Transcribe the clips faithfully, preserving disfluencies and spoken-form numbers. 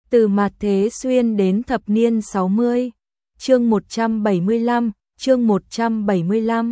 Từ mạt thế xuyên đến thập niên sáu mươi. Chương một trăm bảy mươi lăm, chương một trăm bảy mươi lăm.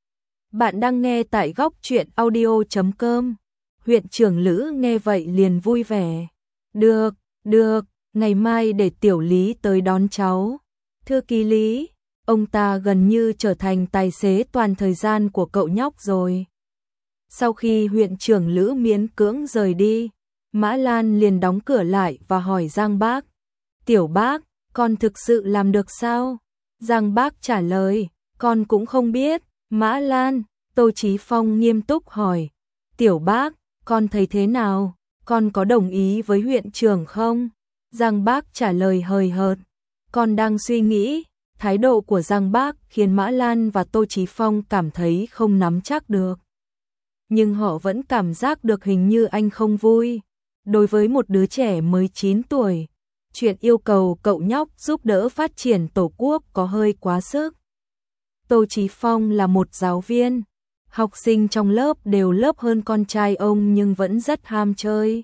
Bạn đang nghe tại góc truyện audio chấm com. Huyện trưởng Lữ nghe vậy liền vui vẻ. Được, được, ngày mai để tiểu Lý tới đón cháu. Thư ký Lý, ông ta gần như trở thành tài xế toàn thời gian của cậu nhóc rồi. Sau khi huyện trưởng Lữ miễn cưỡng rời đi, Mã Lan liền đóng cửa lại và hỏi Giang Bác. Tiểu Bác, con thực sự làm được sao? Giang Bác trả lời, con cũng không biết. Mã Lan, Tô Chí Phong nghiêm túc hỏi. Tiểu Bác, con thấy thế nào? Con có đồng ý với huyện trưởng không? Giang Bác trả lời hời hợt. Con đang suy nghĩ. Thái độ của Giang Bác khiến Mã Lan và Tô Chí Phong cảm thấy không nắm chắc được. Nhưng họ vẫn cảm giác được hình như anh không vui. Đối với một đứa trẻ mới chín tuổi, chuyện yêu cầu cậu nhóc giúp đỡ phát triển tổ quốc có hơi quá sức. Tô Chí Phong là một giáo viên, học sinh trong lớp đều lớp hơn con trai ông nhưng vẫn rất ham chơi.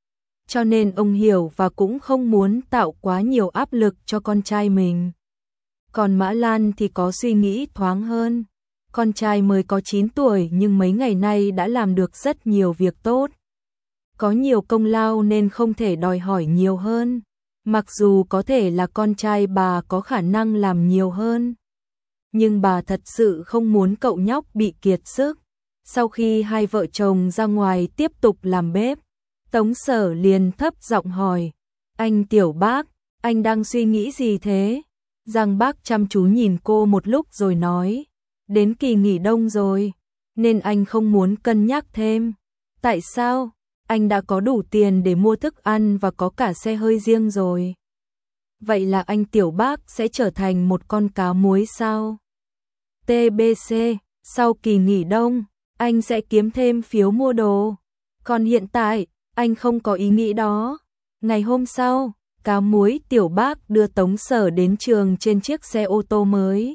Cho nên ông hiểu và cũng không muốn tạo quá nhiều áp lực cho con trai mình. Còn Mã Lan thì có suy nghĩ thoáng hơn. Con trai mới có chín tuổi nhưng mấy ngày nay đã làm được rất nhiều việc tốt. Có nhiều công lao nên không thể đòi hỏi nhiều hơn. Mặc dù có thể là con trai bà có khả năng làm nhiều hơn. Nhưng bà thật sự không muốn cậu nhóc bị kiệt sức. Sau khi hai vợ chồng ra ngoài tiếp tục làm bếp, Tống Sở liền thấp giọng hỏi. Anh Tiểu Bác, anh đang suy nghĩ gì thế? Giang Bác chăm chú nhìn cô một lúc rồi nói. Đến kỳ nghỉ đông rồi, nên anh không muốn cân nhắc thêm. Tại sao? Anh đã có đủ tiền để mua thức ăn và có cả xe hơi riêng rồi. Vậy là anh Tiểu Bác sẽ trở thành một con cá muối sao? tê bê xê, sau kỳ nghỉ đông, anh sẽ kiếm thêm phiếu mua đồ. Còn hiện tại, anh không có ý nghĩ đó. Ngày hôm sau, cá muối Tiểu Bác đưa Tống Sở đến trường trên chiếc xe ô tô mới.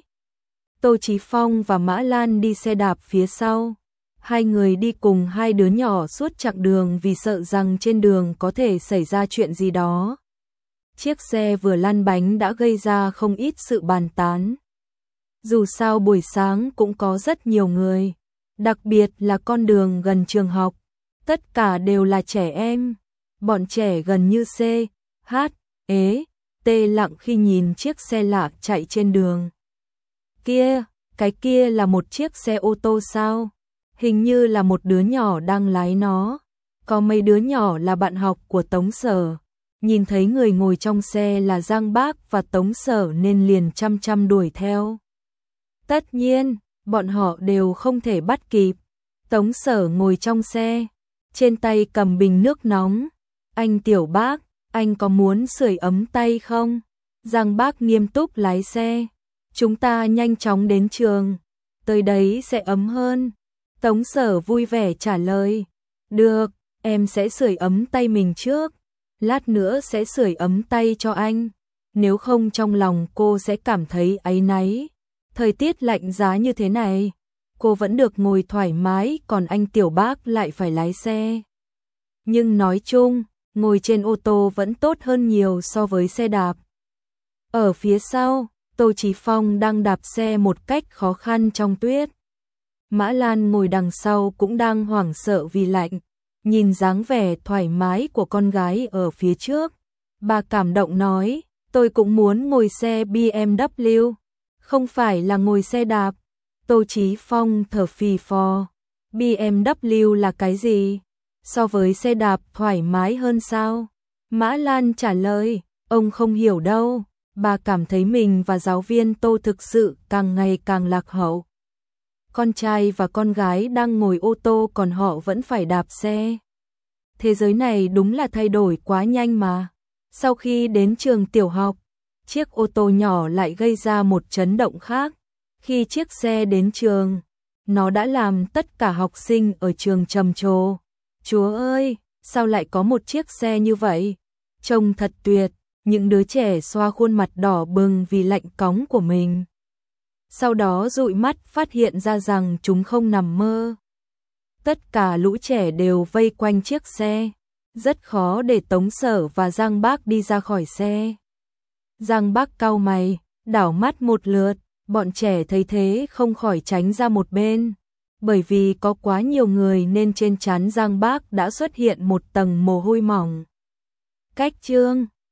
Tô Chí Phong và Mã Lan đi xe đạp phía sau. Hai người đi cùng hai đứa nhỏ suốt chặng đường vì sợ rằng trên đường có thể xảy ra chuyện gì đó. Chiếc xe vừa lăn bánh đã gây ra không ít sự bàn tán. Dù sao buổi sáng cũng có rất nhiều người, đặc biệt là con đường gần trường học. Tất cả đều là trẻ em. Bọn trẻ gần như C, H, ế, T lặng khi nhìn chiếc xe lạ chạy trên đường. Kia, cái kia là một chiếc xe ô tô sao? Hình như là một đứa nhỏ đang lái nó. Có mấy đứa nhỏ là bạn học của Tống Sở. Nhìn thấy người ngồi trong xe là Giang Bác và Tống Sở nên liền chăm chăm đuổi theo. Tất nhiên, bọn họ đều không thể bắt kịp. Tống Sở ngồi trong xe, trên tay cầm bình nước nóng. Anh Tiểu Bác, anh có muốn sưởi ấm tay không? Giang Bác nghiêm túc lái xe. Chúng ta nhanh chóng đến trường, tới đấy sẽ ấm hơn. Tống Sở vui vẻ trả lời. Được, em sẽ sưởi ấm tay mình trước. Lát nữa sẽ sưởi ấm tay cho anh. Nếu không trong lòng cô sẽ cảm thấy áy náy. Thời tiết lạnh giá như thế này, cô vẫn được ngồi thoải mái còn anh Tiểu Bác lại phải lái xe. Nhưng nói chung, ngồi trên ô tô vẫn tốt hơn nhiều so với xe đạp. Ở phía sau, Tô Chí Phong đang đạp xe một cách khó khăn trong tuyết. Mã Lan ngồi đằng sau cũng đang hoảng sợ vì lạnh. Nhìn dáng vẻ thoải mái của con gái ở phía trước, bà cảm động nói, tôi cũng muốn ngồi xe bê em vê, không phải là ngồi xe đạp. Tô Chí Phong thở phì phò, bê em vê là cái gì? So với xe đạp thoải mái hơn sao? Mã Lan trả lời, ông không hiểu đâu. Bà cảm thấy mình và giáo viên Tô thực sự càng ngày càng lạc hậu. Con trai và con gái đang ngồi ô tô còn họ vẫn phải đạp xe. Thế giới này đúng là thay đổi quá nhanh mà. Sau khi đến trường tiểu học, chiếc ô tô nhỏ lại gây ra một chấn động khác. Khi chiếc xe đến trường, nó đã làm tất cả học sinh ở trường trầm trồ. Chúa ơi, sao lại có một chiếc xe như vậy? Trông thật tuyệt. Những đứa trẻ xoa khuôn mặt đỏ bừng vì lạnh cóng của mình. Sau đó dụi mắt phát hiện ra rằng chúng không nằm mơ. Tất cả lũ trẻ đều vây quanh chiếc xe. rất khó để Tống Sở và Giang Bác đi ra khỏi xe. Giang Bác cau mày, đảo mắt một lượt, bọn trẻ thấy thế không khỏi tránh ra một bên. Bởi vì có quá nhiều người nên trên trán Giang Bác đã xuất hiện một tầng mồ hôi mỏng. Cách Trương